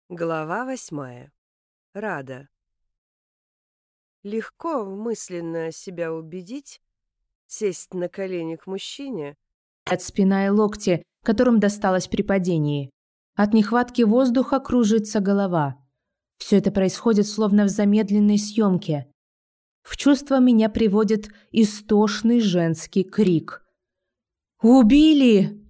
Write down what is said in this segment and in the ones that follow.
Глава 8. Рада. Легко мысленно себя убедить, сесть на колени к мужчине. От спина и локти, которым досталось при падении. От нехватки воздуха кружится голова. Все это происходит словно в замедленной съемке. В чувство меня приводит истошный женский крик. «Убили!»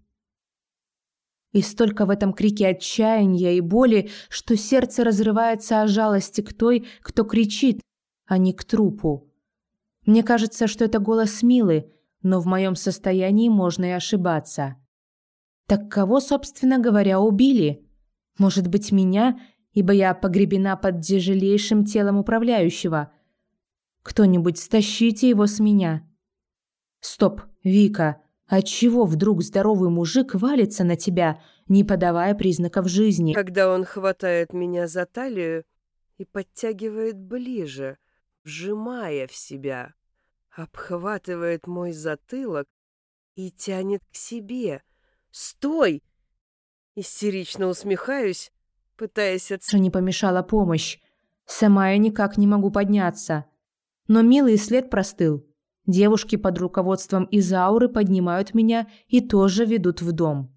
И столько в этом крике отчаяния и боли, что сердце разрывается о жалости к той, кто кричит, а не к трупу. Мне кажется, что это голос Милы, но в моем состоянии можно и ошибаться. Так кого, собственно говоря, убили? Может быть, меня, ибо я погребена под тяжелейшим телом управляющего. Кто-нибудь стащите его с меня. Стоп, Вика. Отчего вдруг здоровый мужик валится на тебя, не подавая признаков жизни? Когда он хватает меня за талию и подтягивает ближе, вжимая в себя, обхватывает мой затылок и тянет к себе. «Стой!» Истерично усмехаюсь, пытаясь Не помешала помощь. Сама я никак не могу подняться. Но милый след простыл. Девушки под руководством Изауры поднимают меня и тоже ведут в дом.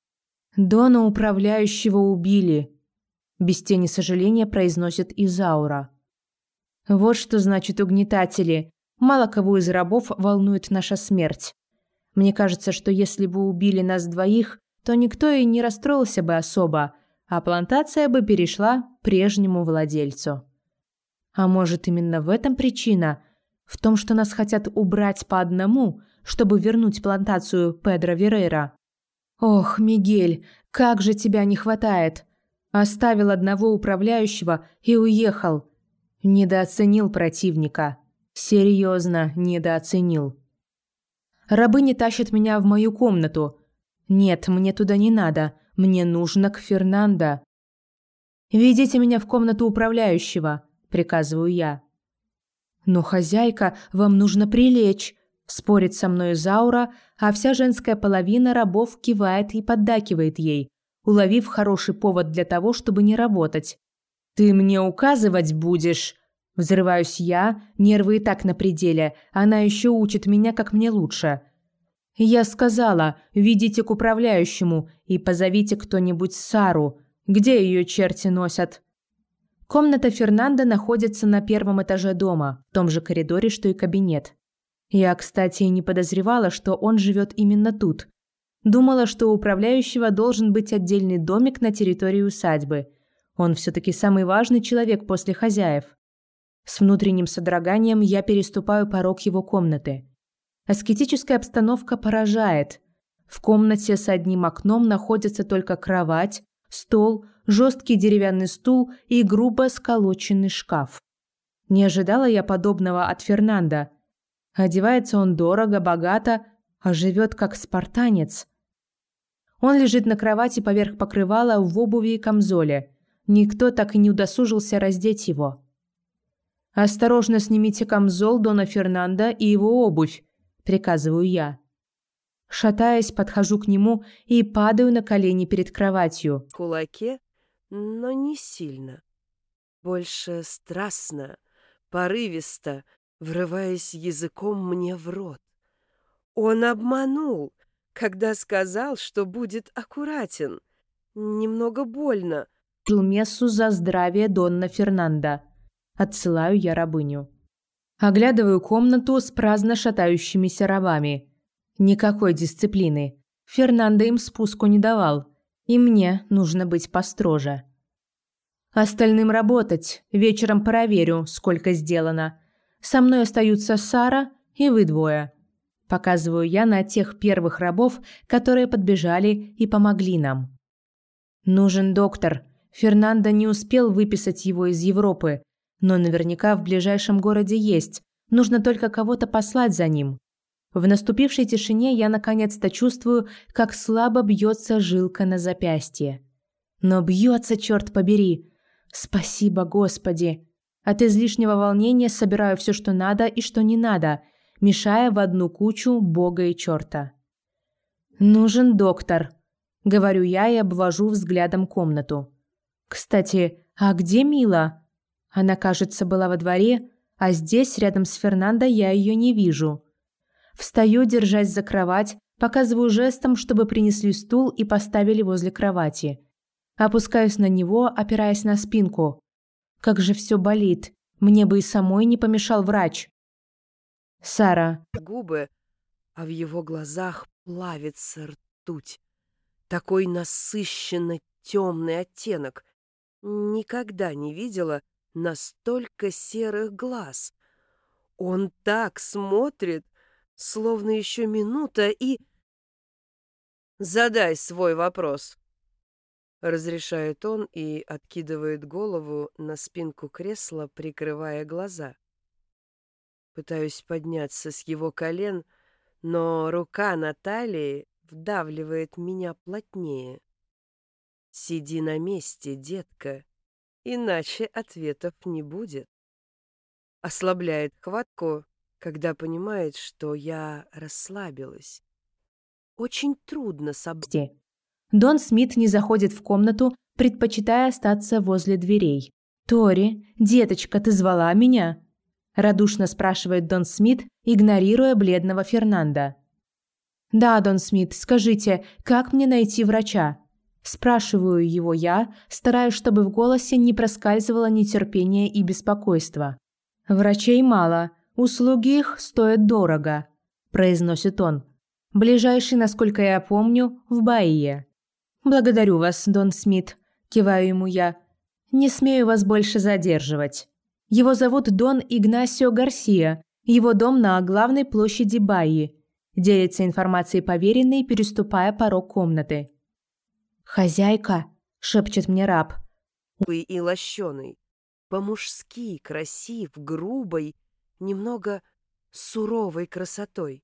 «Дона управляющего убили», – без тени сожаления произносит Изаура. «Вот что значит угнетатели. Мало кого из рабов волнует наша смерть. Мне кажется, что если бы убили нас двоих, то никто и не расстроился бы особо, а плантация бы перешла прежнему владельцу. А может, именно в этом причина? В том, что нас хотят убрать по одному, чтобы вернуть плантацию Педро Верейра? Ох, Мигель, как же тебя не хватает! Оставил одного управляющего и уехал. Недооценил противника. Серьезно, недооценил. Рабыни тащат меня в мою комнату. Нет, мне туда не надо. Мне нужно к Фернандо. «Ведите меня в комнату управляющего», – приказываю я. «Но, хозяйка, вам нужно прилечь», – спорит со мной Заура, а вся женская половина рабов кивает и поддакивает ей, уловив хороший повод для того, чтобы не работать. «Ты мне указывать будешь?» Взрываюсь я, нервы и так на пределе, она еще учит меня, как мне лучше. Я сказала, ведите к управляющему и позовите кто-нибудь Сару. Где ее черти носят? Комната Фернандо находится на первом этаже дома, в том же коридоре, что и кабинет. Я, кстати, и не подозревала, что он живет именно тут. Думала, что у управляющего должен быть отдельный домик на территории усадьбы. Он все-таки самый важный человек после хозяев. С внутренним содроганием я переступаю порог его комнаты. Аскетическая обстановка поражает. В комнате с одним окном находятся только кровать, стол, жесткий деревянный стул и грубо сколоченный шкаф. Не ожидала я подобного от Фернандо. Одевается он дорого, богато, а живет как спартанец. Он лежит на кровати поверх покрывала в обуви и камзоле. Никто так и не удосужился раздеть его. «Осторожно снимите камзол Дона Фернандо и его обувь», – приказываю я. Шатаясь, подхожу к нему и падаю на колени перед кроватью. в кулаке, но не сильно. Больше страстно, порывисто, врываясь языком мне в рот. Он обманул, когда сказал, что будет аккуратен. Немного больно. Мессу за здравие Донна Фернандо. Отсылаю я рабыню. Оглядываю комнату с праздно шатающимися рабами. Никакой дисциплины. Фернандо им спуску не давал. И мне нужно быть построже. Остальным работать. Вечером проверю, сколько сделано. Со мной остаются Сара и вы двое. Показываю я на тех первых рабов, которые подбежали и помогли нам. Нужен доктор. Фернандо не успел выписать его из Европы, но наверняка в ближайшем городе есть. Нужно только кого-то послать за ним. В наступившей тишине я наконец-то чувствую, как слабо бьется жилка на запястье. Но бьется, черт побери. Спасибо, Господи. От излишнего волнения собираю все, что надо и что не надо, мешая в одну кучу Бога и черта. «Нужен доктор», — говорю я и обвожу взглядом комнату. Кстати, а где Мила? Она, кажется, была во дворе, а здесь, рядом с Фернандо, я ее не вижу. Встаю, держась за кровать, показываю жестом, чтобы принесли стул и поставили возле кровати. Опускаюсь на него, опираясь на спинку. Как же все болит. Мне бы и самой не помешал врач. Сара. Губы, а в его глазах плавится ртуть. Такой насыщенно темный оттенок. Никогда не видела настолько серых глаз. Он так смотрит, словно еще минута и... «Задай свой вопрос», — разрешает он и откидывает голову на спинку кресла, прикрывая глаза. Пытаюсь подняться с его колен, но рука на талии вдавливает меня плотнее. «Сиди на месте, детка, иначе ответов не будет». Ослабляет хватку, когда понимает, что я расслабилась. Очень трудно собрать. Дон Смит не заходит в комнату, предпочитая остаться возле дверей. «Тори, деточка, ты звала меня?» Радушно спрашивает Дон Смит, игнорируя бледного Фернандо. «Да, Дон Смит, скажите, как мне найти врача?» Спрашиваю его я, стараясь, чтобы в голосе не проскальзывало нетерпение и беспокойство. «Врачей мало, услуги их стоят дорого», – произносит он. «Ближайший, насколько я помню, в Баие». «Благодарю вас, Дон Смит», – киваю ему я. «Не смею вас больше задерживать». Его зовут Дон Игнасио Гарсия, его дом на главной площади Баии. Делится информацией поверенной, переступая порог комнаты. «Хозяйка», – шепчет мне раб. И лощеный, по-мужски красив, грубой, немного суровой красотой.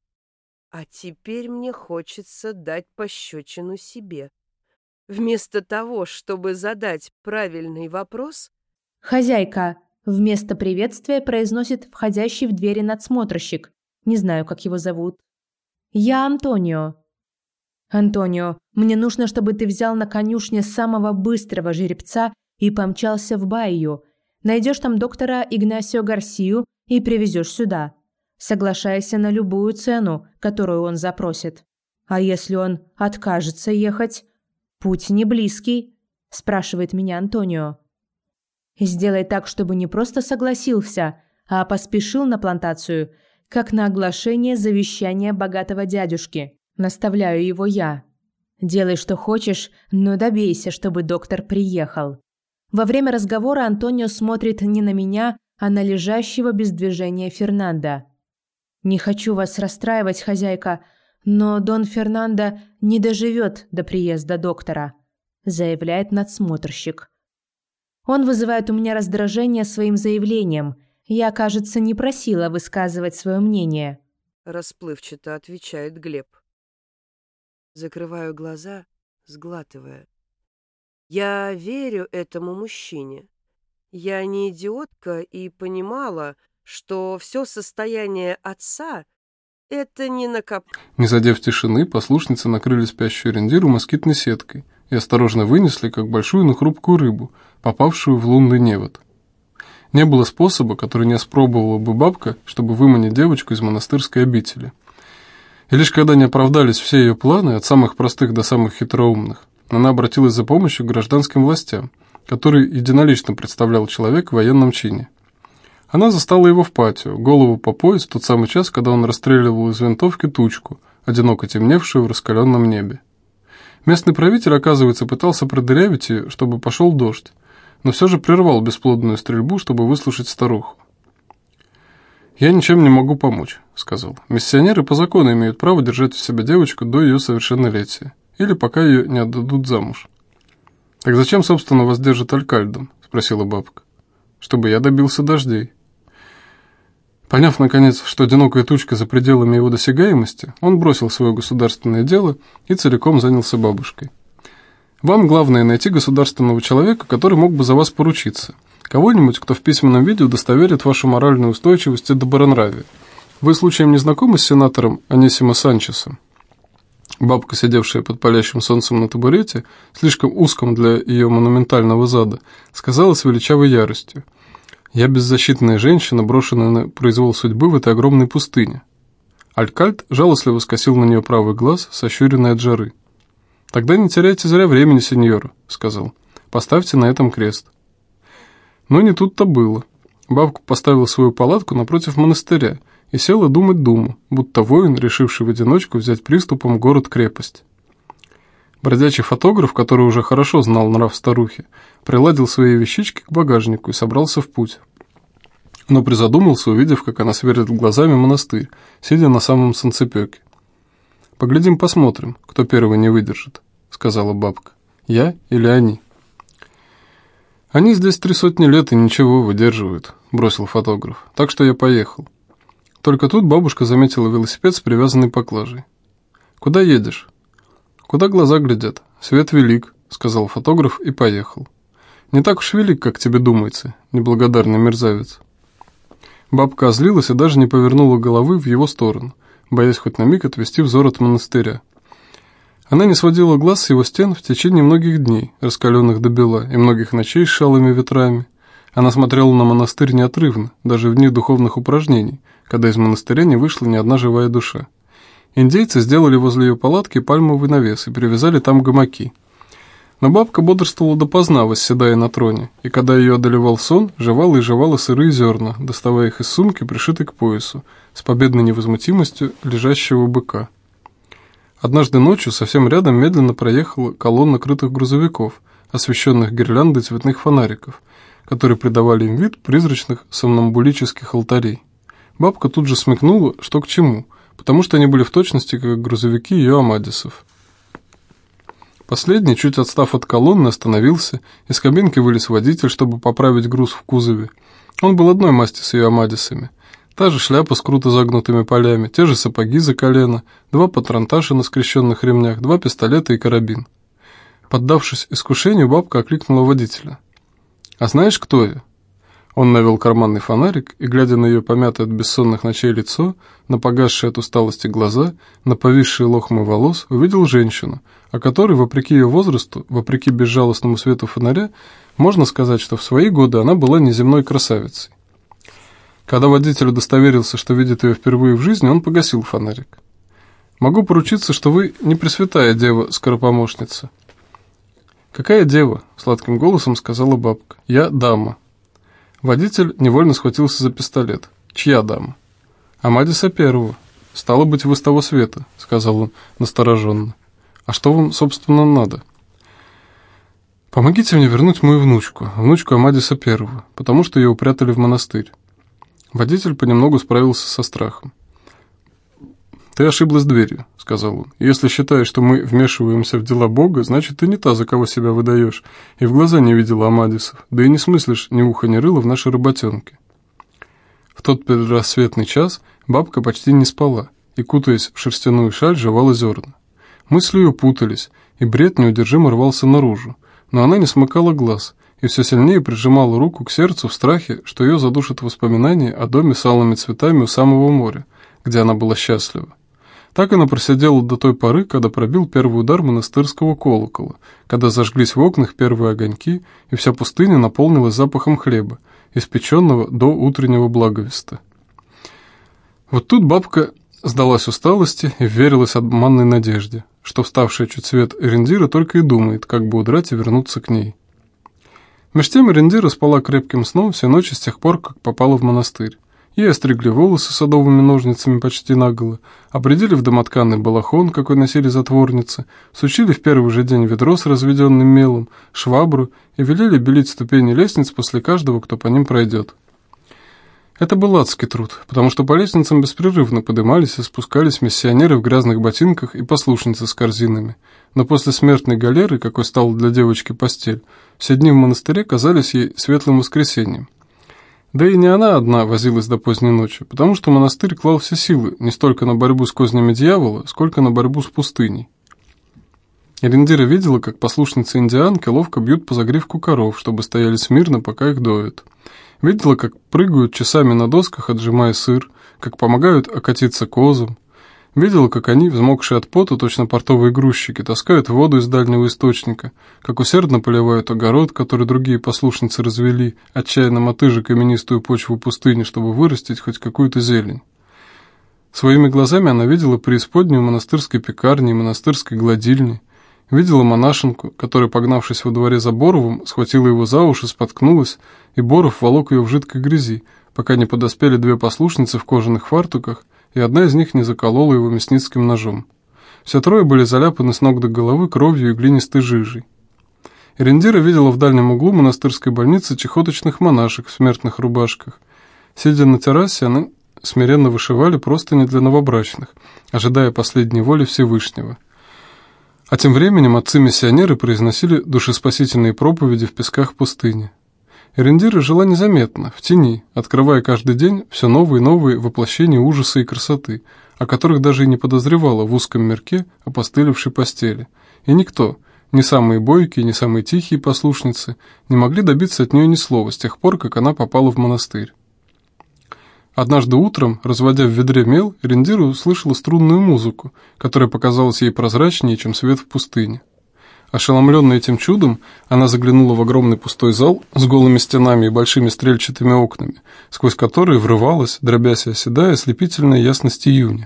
А теперь мне хочется дать пощечину себе. Вместо того, чтобы задать правильный вопрос... «Хозяйка», – вместо приветствия произносит входящий в двери надсмотрщик. Не знаю, как его зовут. «Я Антонио». «Антонио, мне нужно, чтобы ты взял на конюшне самого быстрого жеребца и помчался в Баию. Найдешь там доктора Игнасио Гарсию и привезешь сюда. Соглашайся на любую цену, которую он запросит. А если он откажется ехать? Путь не близкий», – спрашивает меня Антонио. «Сделай так, чтобы не просто согласился, а поспешил на плантацию, как на оглашение завещания богатого дядюшки. Наставляю его я. Делай, что хочешь, но добейся, чтобы доктор приехал». Во время разговора Антонио смотрит не на меня, а на лежащего без движения Фернандо. «Не хочу вас расстраивать, хозяйка, но Дон Фернандо не доживет до приезда доктора», – заявляет надсмотрщик. Он вызывает у меня раздражение своим заявлением. Я, кажется, не просила высказывать свое мнение. Расплывчато отвечает Глеб. Закрываю глаза, сглатывая. Я верю этому мужчине. Я не идиотка и понимала, что все состояние отца — это не Не задев тишины, послушницы накрыли спящую рендиру москитной сеткой и осторожно вынесли, как большую, но хрупкую рыбу, попавшую в лунный невод. Не было способа, который не испробовала бы бабка, чтобы выманить девочку из монастырской обители. И лишь когда не оправдались все ее планы, от самых простых до самых хитроумных, она обратилась за помощью к гражданским властям, который единолично представлял человек в военном чине. Она застала его в патио, голову по пояс, в тот самый час, когда он расстреливал из винтовки тучку, одиноко темневшую в раскаленном небе. Местный правитель, оказывается, пытался продырявить ее, чтобы пошел дождь, но все же прервал бесплодную стрельбу, чтобы выслушать старуху. «Я ничем не могу помочь», — сказал. «Миссионеры по закону имеют право держать у себя девочку до ее совершеннолетия, или пока ее не отдадут замуж». «Так зачем, собственно, вас держит алькальдом?» — спросила бабка. «Чтобы я добился дождей». Поняв, наконец, что одинокая тучка за пределами его досягаемости, он бросил свое государственное дело и целиком занялся бабушкой. «Вам главное найти государственного человека, который мог бы за вас поручиться. Кого-нибудь, кто в письменном виде удостоверит вашу моральную устойчивость и добронравие. Вы случаем не знакомы с сенатором Анисимо Санчесом?» Бабка, сидевшая под палящим солнцем на табурете, слишком узком для ее монументального зада, сказала с величавой яростью: «Я беззащитная женщина, брошенная на произвол судьбы в этой огромной пустыне». Алькальд жалостливо скосил на нее правый глаз, сощуренный от жары. «Тогда не теряйте зря времени, сеньора», — сказал. «Поставьте на этом крест». Но не тут-то было. Бабка поставила свою палатку напротив монастыря и села думать думу, будто воин, решивший в одиночку взять приступом город-крепость. Бродячий фотограф, который уже хорошо знал нрав старухи, приладил свои вещички к багажнику и собрался в путь. Но призадумался, увидев, как она сверлит глазами монастырь, сидя на самом санцепёке. «Поглядим, посмотрим, кто первый не выдержит», — сказала бабка. «Я или они?» «Они здесь 300 лет и ничего выдерживают», — бросил фотограф. «Так что я поехал». Только тут бабушка заметила велосипед с привязанной поклажей. «Куда едешь?» «Куда глаза глядят. Свет велик», — сказал фотограф и поехал. «Не так уж велик, как тебе думается, неблагодарный мерзавец». Бабка озлилась и даже не повернула головы в его сторону, боясь хоть на миг отвести взор от монастыря. Она не сводила глаз с его стен в течение многих дней, раскаленных до бела, и многих ночей с шалыми ветрами. Она смотрела на монастырь неотрывно, даже в дни духовных упражнений, когда из монастыря не вышла ни одна живая душа. Индейцы сделали возле ее палатки пальмовый навес и привязали там гамаки. Но бабка бодрствовала допоздна, восседая на троне, и когда ее одолевал сон, жевала и жевала сырые зерна, доставая их из сумки, пришитой к поясу, с победной невозмутимостью лежащего быка. Однажды ночью совсем рядом медленно проехала колонна крытых грузовиков, освещенных гирляндой цветных фонариков, которые придавали им вид призрачных сомнамбулических алтарей. Бабка тут же смекнула, что к чему, потому что они были в точности, как грузовики ее Амадисов. Последний, чуть отстав от колонны, остановился, из кабинки вылез водитель, чтобы поправить груз в кузове. Он был одной масти с ее Амадисами. Та же шляпа с круто загнутыми полями, те же сапоги за колено, 2 патронташа на скрещенных ремнях, 2 пистолета и карабин. Поддавшись искушению, бабка окликнула водителя. «А знаешь, кто я?» Он навел карманный фонарик и, глядя на ее помятое от бессонных ночей лицо, на погасшие от усталости глаза, на повисшие лохмы волос, увидел женщину, о которой, вопреки ее возрасту, вопреки безжалостному свету фонаря, можно сказать, что в свои годы она была неземной красавицей. Когда водитель удостоверился, что видит ее впервые в жизни, он погасил фонарик. «Могу поручиться, что вы не Пресвятая Дева-скоропомощница». «Какая дева?» — сладким голосом сказала бабка. «Я дама». Водитель невольно схватился за пистолет. «Чья дама?» «Амадиса Первого. Стало быть, вы с того света», — сказал он настороженно. «А что вам, собственно, надо?» «Помогите мне вернуть мою внучку Амадиса Первого, потому что ее упрятали в монастырь». Водитель понемногу справился со страхом. «Ты ошиблась дверью», — сказал он. «Если считаешь, что мы вмешиваемся в дела Бога, значит, ты не та, за кого себя выдаешь, и в глаза не видела Амадисов, да и не смыслишь ни уха, ни рыла в нашей работенке». В тот предрассветный час бабка почти не спала и, кутаясь в шерстяную шаль, жевала зерна. Мысли ее путались, и бред неудержимо рвался наружу, но она не смыкала глаз и все сильнее прижимала руку к сердцу в страхе, что ее задушат воспоминания о доме с алыми цветами у самого моря, где она была счастлива. Так она просидела до той поры, когда пробил первый удар монастырского колокола, когда зажглись в окнах первые огоньки, и вся пустыня наполнилась запахом хлеба, испеченного до утреннего благовеста. Вот тут бабка сдалась усталости и вверилась обманной надежде, что вставшая чуть свет Эрендира только и думает, как бы удрать и вернуться к ней. Меж тем Эрендира спала крепким сном все ночи с тех пор, как попала в монастырь. Ей остригли волосы садовыми ножницами почти наголо, обредили в домотканный балахон, какой носили затворницы, сучили в первый же день ведро с разведенным мелом, швабру и велели белить ступени лестниц после каждого, кто по ним пройдет. Это был адский труд, потому что по лестницам беспрерывно подымались и спускались миссионеры в грязных ботинках и послушницы с корзинами. Но после смертной галеры, какой стала для девочки постель, все дни в монастыре казались ей светлым воскресеньем. Да и не она одна возилась до поздней ночи, потому что монастырь клал все силы не столько на борьбу с кознями дьявола, сколько на борьбу с пустыней. Эрендира видела, как послушницы-индианки ловко бьют по загривку коров, чтобы стояли смирно, пока их доят. Видела, как прыгают часами на досках, отжимая сыр, как помогают окатиться козам. Видела, как они, взмокшие от пота, точно портовые грузчики, таскают воду из дальнего источника, как усердно поливают огород, который другие послушницы развели, отчаянно мотыжа каменистую почву пустыни, чтобы вырастить хоть какую-то зелень. Своими глазами она видела преисподнюю монастырской пекарни и монастырской гладильни, видела монашенку, которая, погнавшись во дворе за Боровым, схватила его за уши, споткнулась, и Боров волок ее в жидкой грязи, пока не подоспели две послушницы в кожаных фартуках, и одна из них не заколола его мясницким ножом. Все трое были заляпаны с ног до головы кровью и глинистой жижей. Эрендира видела в дальнем углу монастырской больницы чехоточных монашек в смертных рубашках. Сидя на террасе, они смиренно вышивали простыни для новобрачных, ожидая последней воли Всевышнего. А тем временем отцы-миссионеры произносили душеспасительные проповеди в песках пустыни. Эрендира жила незаметно, в тени, открывая каждый день все новые и новые воплощения ужаса и красоты, о которых даже и не подозревала в узком мирке опостылевшей постели. И никто, ни самые бойкие, ни самые тихие послушницы, не могли добиться от нее ни слова с тех пор, как она попала в монастырь. Однажды утром, разводя в ведре мел, Эрендира услышала струнную музыку, которая показалась ей прозрачнее, чем свет в пустыне. Ошеломленная этим чудом, она заглянула в огромный пустой зал с голыми стенами и большими стрельчатыми окнами, сквозь которые врывалась, дробясь и оседая, ослепительная ясность июня.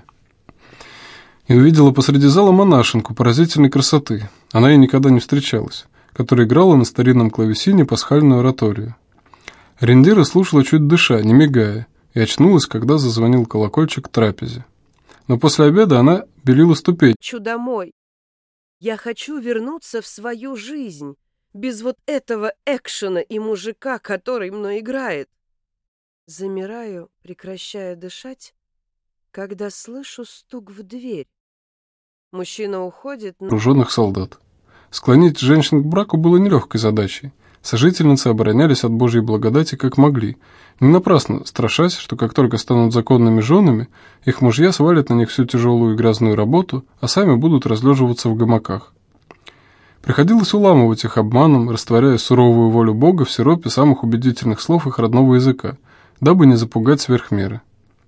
И увидела посреди зала монашенку поразительной красоты, она ей никогда не встречалась, которая играла на старинном клавесине пасхальную ораторию. Эрендира слушала чуть дыша, не мигая, и очнулась, когда зазвонил колокольчик к трапезе. Но после обеда она белила ступень. «Хочу домой. Я хочу вернуться в свою жизнь, без вот этого экшена и мужика, который мной играет». Замираю, прекращая дышать, когда слышу стук в дверь. Мужчина уходит, но... Вооруженных солдат. Склонить женщин к браку было нелегкой задачей. Сожительницы оборонялись от Божьей благодати как могли, не напрасно страшась, что как только станут законными женами, их мужья свалят на них всю тяжелую и грязную работу, а сами будут разлеживаться в гамаках. Приходилось уламывать их обманом, растворяя суровую волю Бога в сиропе самых убедительных слов их родного языка, дабы не запугать сверх меры.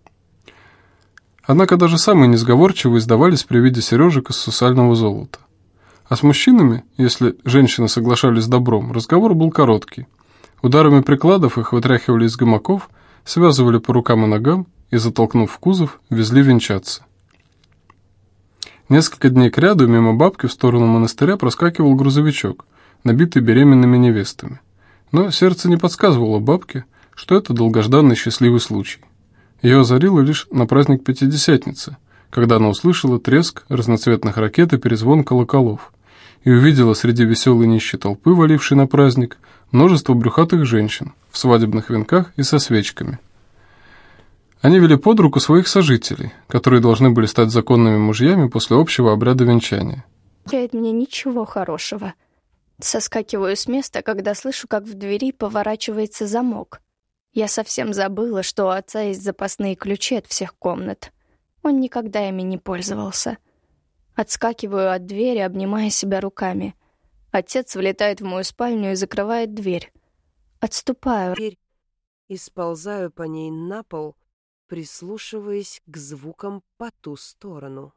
Однако даже самые несговорчивые сдавались при виде сережек из сусального золота. А с мужчинами, если женщины соглашались с добром, разговор был короткий. Ударами прикладов их вытряхивали из гамаков, связывали по рукам и ногам и, затолкнув в кузов, везли венчаться. Несколько дней кряду мимо бабки в сторону монастыря проскакивал грузовичок, набитый беременными невестами. Но сердце не подсказывало бабке, что это долгожданный счастливый случай. Ее озарило лишь на праздник Пятидесятницы, когда она услышала треск разноцветных ракет и перезвон колоколов, и увидела среди веселой нищей толпы, валившей на праздник, множество брюхатых женщин в свадебных венках и со свечками. Они вели под руку своих сожителей, которые должны были стать законными мужьями после общего обряда венчания. «Нет мне ничего хорошего». Соскакиваю с места, когда слышу, как в двери поворачивается замок. Я совсем забыла, что у отца есть запасные ключи от всех комнат. Он никогда ими не пользовался. Отскакиваю от двери, обнимая себя руками. Отец влетает в мою спальню и закрывает дверь. Отступаю. И сползаю по ней на пол, прислушиваясь к звукам по ту сторону.